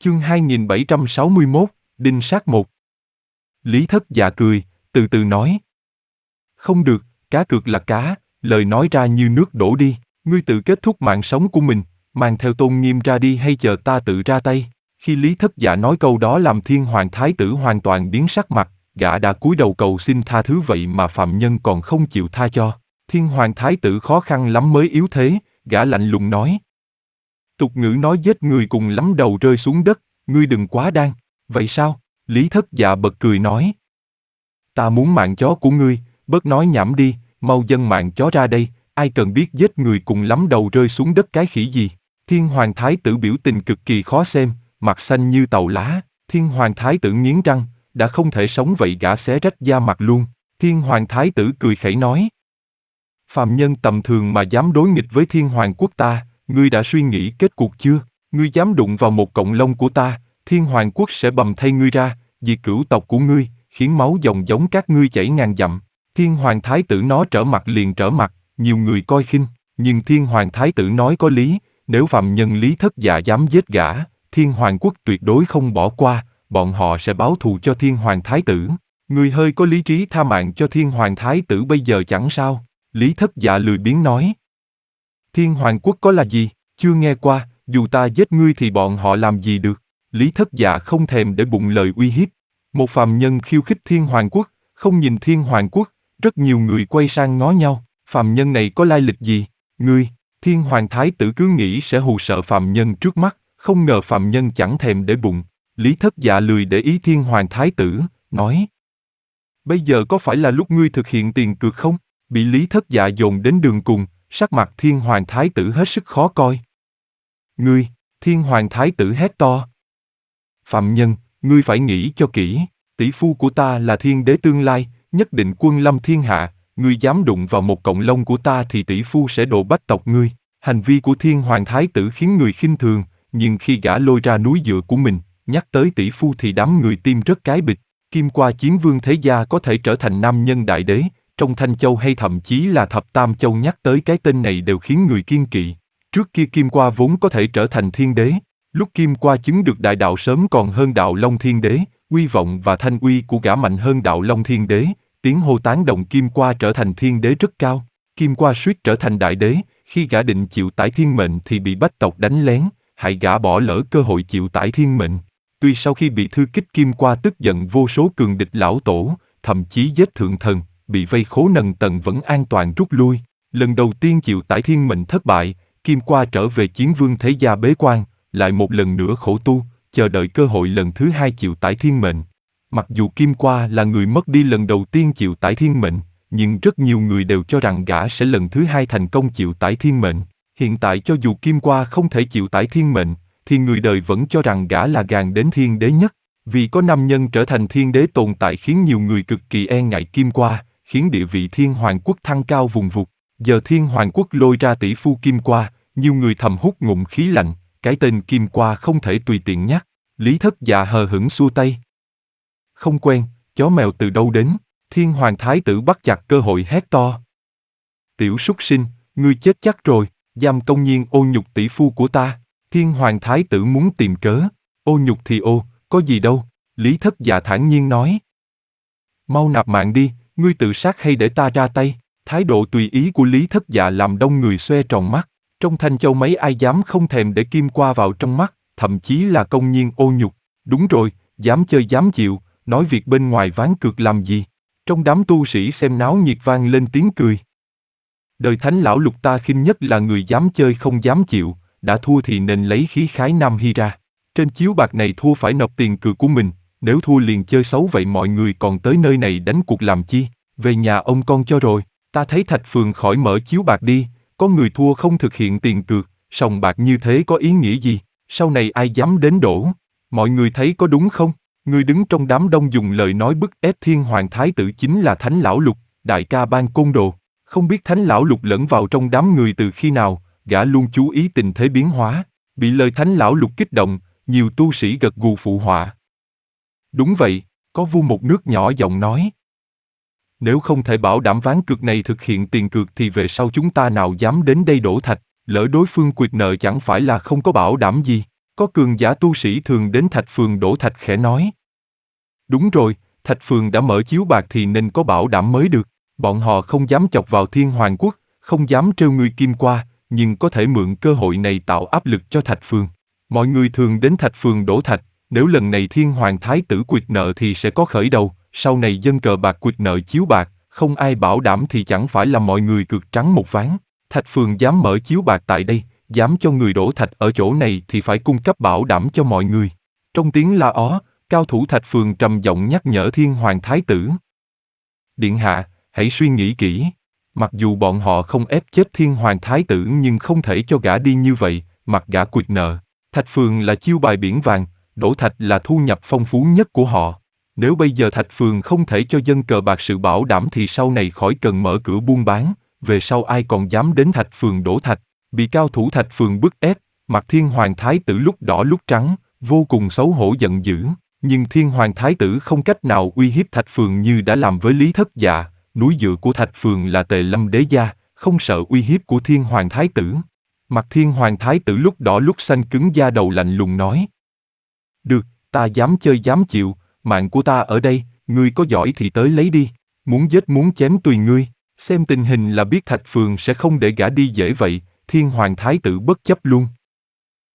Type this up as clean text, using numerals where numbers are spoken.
Chương 2761, Đinh Sát 1. Lý Thất Dạ cười, từ từ nói. Không được, cá cược là cá, lời nói ra như nước đổ đi, ngươi tự kết thúc mạng sống của mình, mang theo tôn nghiêm ra đi hay chờ ta tự ra tay. Khi Lý Thất Dạ nói câu đó làm Thiên Hoàng Thái tử hoàn toàn biến sắc mặt, gã đã cúi đầu cầu xin tha thứ vậy mà phạm nhân còn không chịu tha cho. Thiên Hoàng Thái tử khó khăn lắm mới yếu thế, gã lạnh lùng nói. Tục ngữ nói giết người cùng lắm đầu rơi xuống đất, ngươi đừng quá đáng. Vậy sao? Lý Thất Dạ bật cười nói. Ta muốn mạng chó của ngươi, bớt nói nhảm đi, mau dâng mạng chó ra đây, ai cần biết giết người cùng lắm đầu rơi xuống đất cái khỉ gì. Thiên Hoàng Thái tử biểu tình cực kỳ khó xem, mặt xanh như tàu lá. Thiên Hoàng Thái tử nghiến răng, đã không thể sống vậy gã xé rách da mặt luôn. Thiên Hoàng Thái tử cười khẩy nói. Phàm nhân tầm thường mà dám đối nghịch với Thiên Hoàng quốc ta, ngươi đã suy nghĩ kết cuộc chưa? Ngươi dám đụng vào một cọng lông của ta, Thiên Hoàng quốc sẽ bầm thây ngươi ra, diệt cửu tộc của ngươi, khiến máu dòng giống các ngươi chảy ngàn dặm. Thiên Hoàng Thái tử nó trở mặt liền trở mặt, nhiều người coi khinh, nhưng Thiên Hoàng Thái tử nói có lý, nếu phàm nhân Lý Thất Dạ dám giết gã, Thiên Hoàng quốc tuyệt đối không bỏ qua, bọn họ sẽ báo thù cho Thiên Hoàng Thái tử. Ngươi hơi có lý trí tha mạng cho Thiên Hoàng Thái tử bây giờ chẳng sao. Lý Thất Dạ lười biếng nói. Thiên Hoàng quốc có là gì? Chưa nghe qua, dù ta giết ngươi thì bọn họ làm gì được. Lý Thất Dạ không thèm để bụng lời uy hiếp. Một phàm nhân khiêu khích Thiên Hoàng quốc, không nhìn Thiên Hoàng quốc, rất nhiều người quay sang ngó nhau. Phàm nhân này có lai lịch gì? Ngươi, Thiên Hoàng Thái tử cứ nghĩ sẽ hù sợ phàm nhân trước mắt, không ngờ phàm nhân chẳng thèm để bụng. Lý Thất Dạ lười để ý Thiên Hoàng Thái tử, nói. Bây giờ có phải là lúc ngươi thực hiện tiền cược không? Bị Lý Thất Dạ dồn đến đường cùng, sắc mặt Thiên Hoàng Thái tử hết sức khó coi. Ngươi, Thiên Hoàng Thái tử hét to. Phạm nhân, ngươi phải nghĩ cho kỹ, tỷ phu của ta là thiên đế tương lai, nhất định quân lâm thiên hạ, ngươi dám đụng vào một cọng lông của ta thì tỷ phu sẽ độ bách tộc ngươi. Hành vi của Thiên Hoàng Thái tử khiến người khinh thường, nhưng khi gã lôi ra núi dựa của mình, nhắc tới tỷ phu thì đám người tim rất cái bịch. Kim Qua Chiến Vương Thế Gia có thể trở thành nam nhân đại đế, trong Thanh Châu hay thậm chí là Thập Tam Châu nhắc tới cái tên này đều khiến người kiêng kỵ. Trước kia Kim Qua vốn có thể trở thành thiên đế, lúc Kim Qua chứng được đại đạo sớm còn hơn đạo Long Thiên Đế, uy vọng và thanh uy của gã mạnh hơn đạo Long Thiên Đế, tiếng hô tán đồng Kim Qua trở thành thiên đế rất cao. Kim Qua suýt trở thành đại đế, khi gã định chịu tải thiên mệnh thì bị bách tộc đánh lén, hại gã bỏ lỡ cơ hội chịu tải thiên mệnh. Tuy sau khi bị thư kích Kim Qua tức giận vô số cường địch lão tổ, thậm chí giết thượng thần, bị vây khố nần tần vẫn an toàn rút lui. Lần đầu tiên chịu tải thiên mệnh thất bại, Kim Qua trở về Chiến Vương Thế Gia bế quan, lại một lần nữa khổ tu, chờ đợi cơ hội lần thứ hai chịu tải thiên mệnh. Mặc dù Kim Qua là người mất đi lần đầu tiên chịu tải thiên mệnh, nhưng rất nhiều người đều cho rằng gã sẽ lần thứ hai thành công chịu tải thiên mệnh. Hiện tại cho dù Kim Qua không thể chịu tải thiên mệnh, thì người đời vẫn cho rằng gã là gàn đến thiên đế nhất. Vì có nam nhân trở thành thiên đế tồn tại khiến nhiều người cực kỳ e ngại Kim Qua, khiến địa vị Thiên Hoàng quốc thăng cao vùng vụt. Giờ Thiên Hoàng quốc lôi ra tỷ phu Kim Qua, nhiều người thầm hút ngụm khí lạnh, cái tên Kim Qua không thể tùy tiện nhắc. Lý Thất Dạ hờ hững xua tay. Không quen, chó mèo từ đâu đến? Thiên Hoàng Thái tử bắt chặt cơ hội hét to. Tiểu súc sinh, ngươi chết chắc rồi, dám công nhiên ô nhục tỷ phu của ta. Thiên Hoàng Thái tử muốn tìm cớ. Ô nhục thì ô, có gì đâu. Lý Thất Dạ thản nhiên nói. Mau nạp mạng đi, ngươi tự sát hay để ta ra tay? Thái độ tùy ý của Lý Thất Dạ làm đông người xoe tròn mắt. Trong Thanh Châu mấy ai dám không thèm để Kim Qua vào trong mắt, thậm chí là công nhiên ô nhục. Đúng rồi, dám chơi dám chịu, nói việc bên ngoài ván cược làm gì? Trong đám tu sĩ xem náo nhiệt vang lên tiếng cười. Đời Thánh lão lục ta khinh nhất là người dám chơi không dám chịu, đã thua thì nên lấy khí khái Nam Hy ra. Trên chiếu bạc này thua phải nộp tiền cược của mình, nếu thua liền chơi xấu vậy mọi người còn tới nơi này đánh cuộc làm chi? Về nhà ông con cho rồi, ta thấy Thạch Phường khỏi mở chiếu bạc đi, có người thua không thực hiện tiền cược, sòng bạc như thế có ý nghĩa gì? Sau này ai dám đến đổ? Mọi người thấy có đúng không? Người đứng trong đám đông dùng lời nói bức ép Thiên Hoàng Thái tử chính là Thánh lão lục, đại ca ban côn đồ. Không biết Thánh lão lục lẫn vào trong đám người từ khi nào, gã luôn chú ý tình thế biến hóa. Bị lời Thánh lão lục kích động, nhiều tu sĩ gật gù phụ họa. Đúng vậy, có vua một nước nhỏ giọng nói. Nếu không thể bảo đảm ván cược này thực hiện tiền cược thì về sau chúng ta nào dám đến đây đổ thạch, lỡ đối phương quyệt nợ chẳng phải là không có bảo đảm gì. Có cường giả tu sĩ thường đến Thạch Phường đổ thạch khẽ nói. Đúng rồi, Thạch Phường đã mở chiếu bạc thì nên có bảo đảm mới được. Bọn họ không dám chọc vào Thiên Hoàng Quốc, không dám trêu ngươi Kim Qua, nhưng có thể mượn cơ hội này tạo áp lực cho Thạch Phường. Mọi người thường đến Thạch Phường đổ thạch, nếu lần này Thiên Hoàng Thái tử quỵt nợ thì sẽ có khởi đầu, sau này dân cờ bạc quỵt nợ chiếu bạc, không ai bảo đảm thì chẳng phải là mọi người cược trắng một ván. Thạch Phường dám mở chiếu bạc tại đây, dám cho người đổ thạch ở chỗ này thì phải cung cấp bảo đảm cho mọi người. Trong tiếng la ó, cao thủ Thạch Phường trầm giọng nhắc nhở Thiên Hoàng Thái tử. Điện hạ, hãy suy nghĩ kỹ. Mặc dù bọn họ không ép chết Thiên Hoàng Thái tử nhưng không thể cho gã đi như vậy, mặc gã quỵt nợ. Thạch Phường là chiêu bài biển vàng, đổ thạch là thu nhập phong phú nhất của họ. Nếu bây giờ Thạch Phường không thể cho dân cờ bạc sự bảo đảm thì sau này khỏi cần mở cửa buôn bán, về sau ai còn dám đến Thạch Phường đổ thạch. Bị cao thủ Thạch Phường bức ép, mặt Thiên Hoàng Thái tử lúc đỏ lúc trắng, vô cùng xấu hổ giận dữ. Nhưng Thiên Hoàng Thái tử không cách nào uy hiếp Thạch Phường như đã làm với Lý Thất Dạ. Núi dựa của Thạch Phường là Tề Lâm Đế gia, không sợ uy hiếp của Thiên Hoàng Thái tử. Mặt Thiên Hoàng Thái tử lúc đỏ lúc xanh cứng da đầu lạnh lùng nói. Được, ta dám chơi dám chịu, mạng của ta ở đây, ngươi có giỏi thì tới lấy đi, muốn giết muốn chém tùy ngươi. Xem tình hình là biết Thạch Phường sẽ không để gã đi dễ vậy, Thiên Hoàng Thái tử bất chấp luôn.